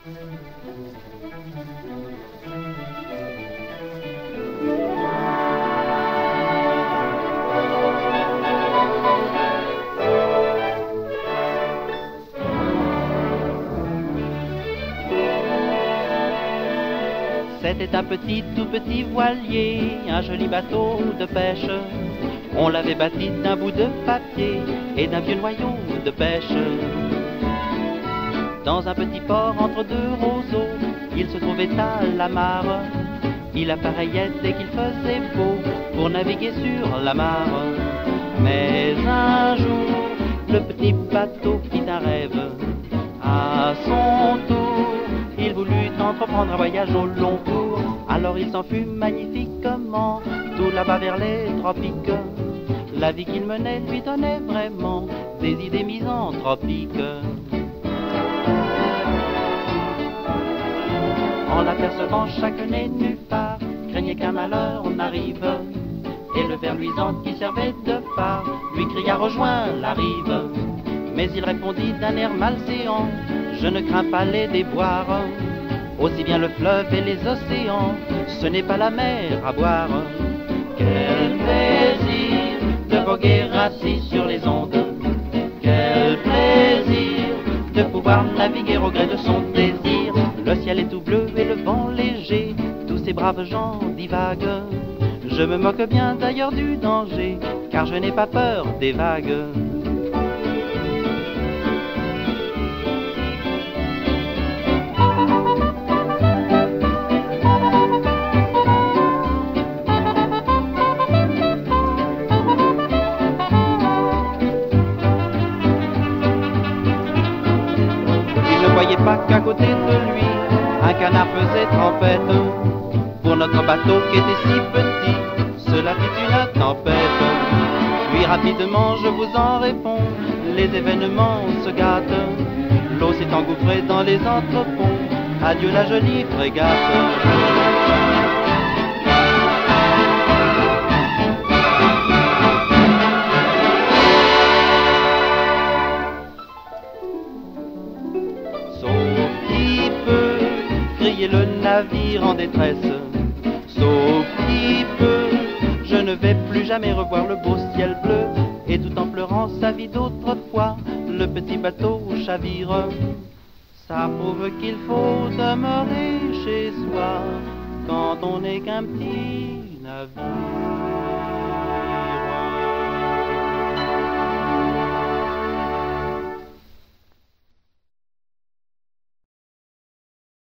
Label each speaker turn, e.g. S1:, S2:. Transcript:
S1: C'était un tout petit voilier, un joli bateau de pêche. On l'avait bâti d'un bout de papier et d'un vieux noyau de pêche. Dans un petit port entre deux roseaux, il se trouvait à la mare. Il appareillait dès qu'il faisait beau pour naviguer sur la mare. Mais un jour, le petit bateau fit un rêve. À son tour, il voulut entreprendre un voyage au long cours. Alors il s'en fut magnifiquement, tout là-bas vers les tropiques. La vie qu'il menait lui donnait vraiment des idées misanthropiques. En l'apercevant chaque nénuphar, craignait qu'un malheur n'arrive. Et le ver luisant qui servait de phare lui cria rejoins la rive. Mais il répondit d'un air malséant, je ne crains pas les déboires. Aussi bien le fleuve et les océans, ce n'est pas la mer à boire. Quel plaisir de voguer assis sur les ondes. Quel plaisir de pouvoir naviguer au gré de son désir. Le ciel est tout bleu et le vent léger, tous ces braves gens divaguent. Je me moque bien d'ailleurs du danger, car je n'ai pas peur des vagues. Pas qu'à côté de lui, un canard faisait tempête. Pour notre bateau qui était si petit, cela fit une tempête. Puis rapidement, je vous en réponds, les événements se gâtent. L'eau s'est engouffrée dans les entreponts, adieu la jolie frégate. Le navire en détresse, sauf qui peut, je ne vais plus jamais revoir le beau ciel bleu. Et tout en pleurant sa vie d'autrefois, le petit bateau chavire. Ça prouve qu'il faut demeurer chez soi quand on n'est qu'un petit navire.